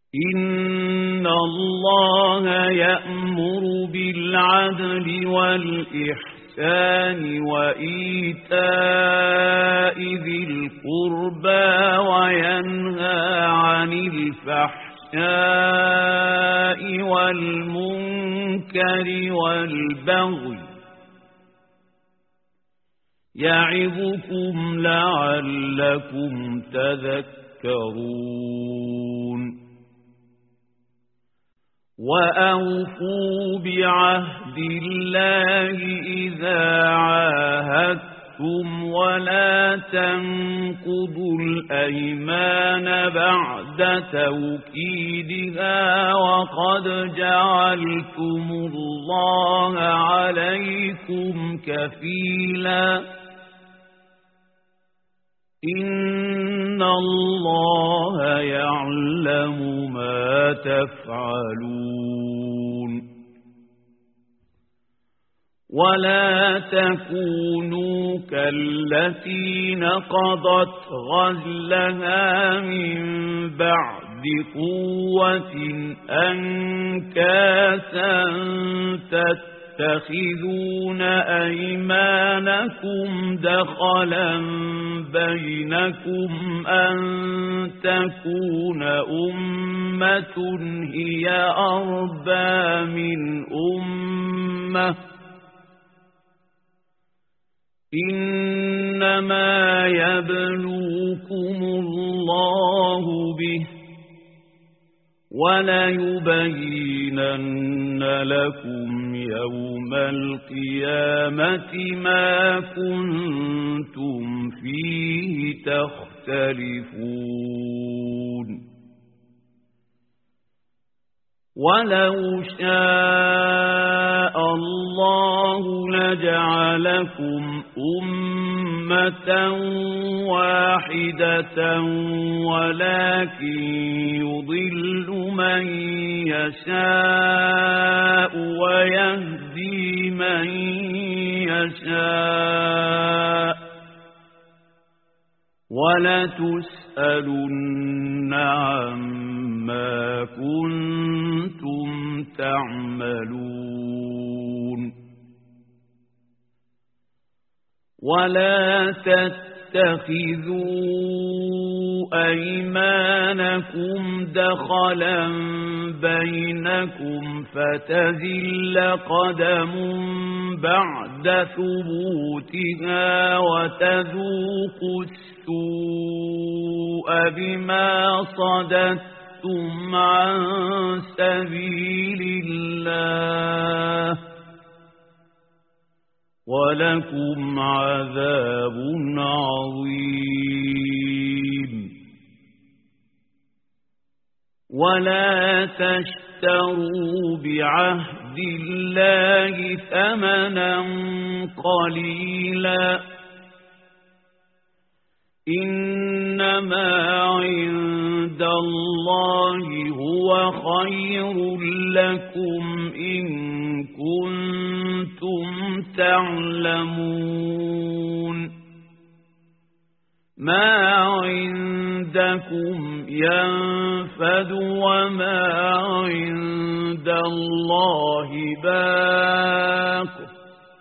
إن الله يأمر بالعدل والإحسان وإيتاء ذي القربى وينهى عن الفحشاء والمنكر والبغي يعظكم لعلكم تذكرون وأوفوا بعهد الله إذا عاهدتم ولا تنقضوا الأيمان بعد توكيدها وقد جعلتم الله عليكم كفيلا إن الله يعلم ما تفعلون ولا تكونوا كالتي نقضت غزلها من بعد قوة أنكاثا تتخذون أيمانكم دخلا بينكم أن تكون أمة هي أربى من أمة إنما يبلوكم الله به وليبينن لكم يوم القيامة ما كنتم فيه تختلفون ولو شاء الله لجعلكم أمة واحدة ولكن يضل من يشاء ويهدي من يشاء ولتسألن عما كنتم تعملون ولا تتخذوا أيمانكم دخلا بينكم فتزل قدم بعد ثبوتها وتذوقوا السوء بما صددتم عن سبيل الله ولكم عذاب عظيم ولا تشتروا بعهد الله ثمنا قليلا إنما عند الله هو خير لكم إن كنتم تعلمون ما عندكم ينفد وما عند الله باق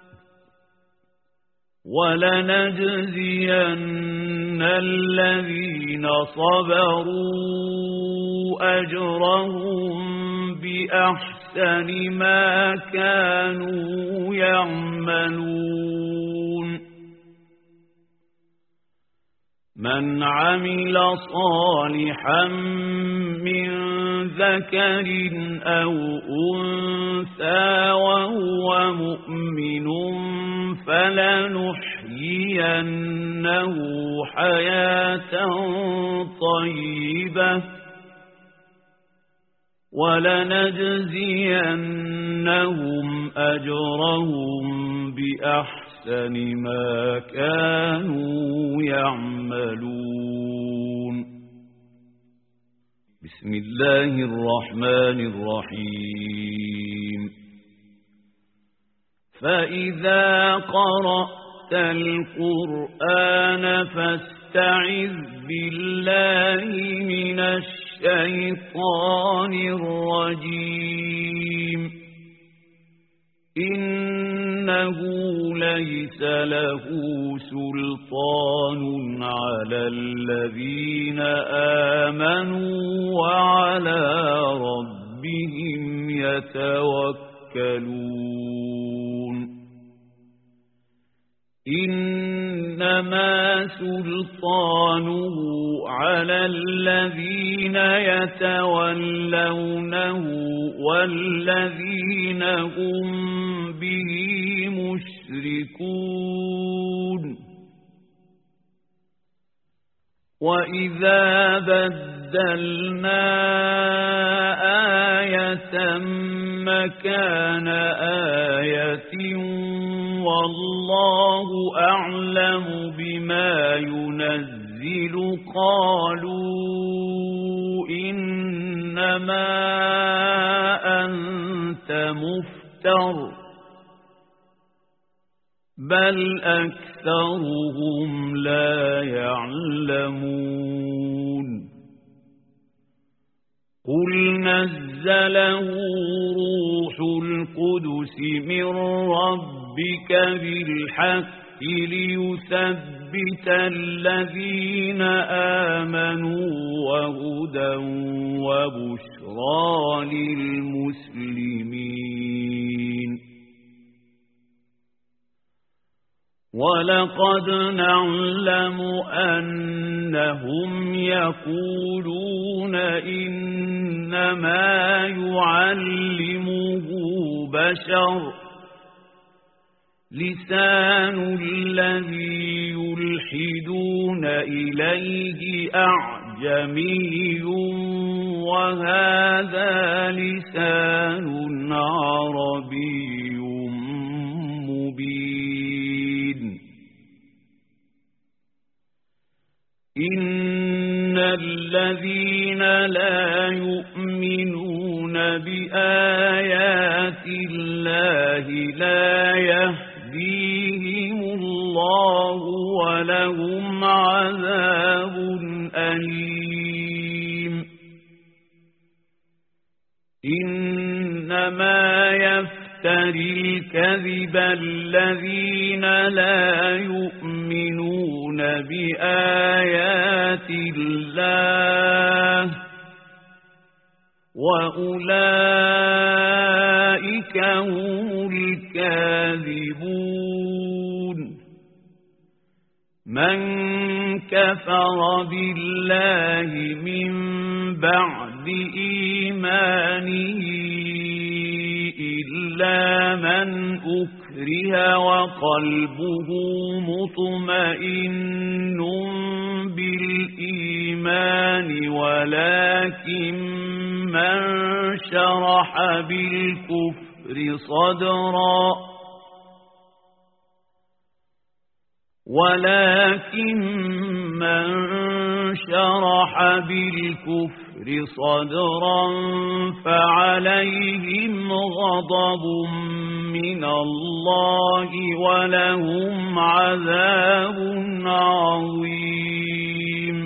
ولنجزين الذين صبروا أجرهم بأحسن ما كانوا يعملون من عمل صالحا من ذكر أو أنثى وهو مؤمن فلنحيينه حياة طيبة ولنجزينهم أجرهم بأحسن ما كانوا يعملون بسم الله الرحمن الرحيم فإذا قرأت القرآن فاستعذ بالله من الشيطان الشيطان الرجيم إنه ليس له سلطان على الذين آمنوا وعلى ربهم يتوكلون إنما سلطانه على الذين يتولونه والذين هم به مشركون وإذا بدلنا آية مكان آية والله أعلم بما ينزل قالوا إنما أنت مفتر بل أكثرهم لا يعلمون قل نزله روح القدس من ربك بالحق ليثبت الذين آمنوا وهدى وبشرى للمسلمين ولقد نعلم أنهم يقولون إنما يعلمه بشر لسان الذي يلحدون إليه أعجمي وهذا لسان عربي مبين إن الذين لا يؤمنون بآيات الله لا يهديهم الله ولهم عذاب أليم إنما يفتري الكذب الذين لا يؤمنون بآيات الله وأولئك هم الكاذبون من كفر بالله من بعد إيمانه إلا من أكره وقلبه مطمئن بالإيمان ولكن من شرح بالكفر صدرا فعليهم غضب من الله ولهم عذاب عظيم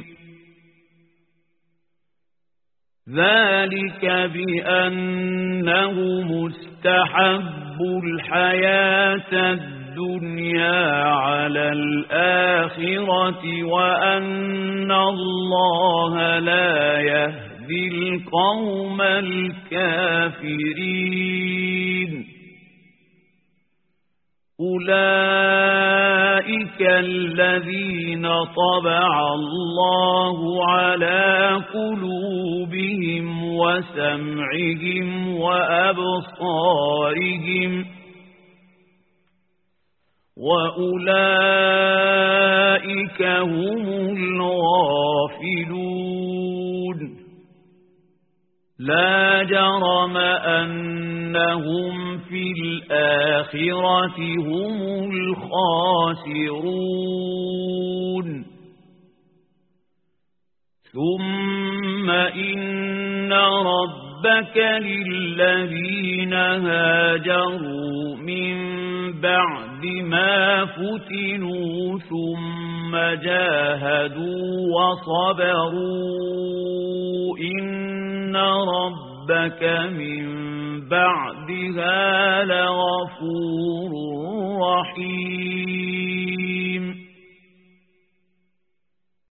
ذلك بأنه مستحب الحياة الدنيا على الآخرة وأن الله لا يهدي القوم الكافرين أولئك الذين طبع الله على قلوبهم وسمعهم وأبصارهم وأولئك هم الغافلون لا جرم أنهم في الآخرة هم الخاسرون ثم إن ربك للذين هاجروا من بعد ما فتنوا ثم ثم جاهدوا وصبروا إن ربك من بعدها لغفور رحيم.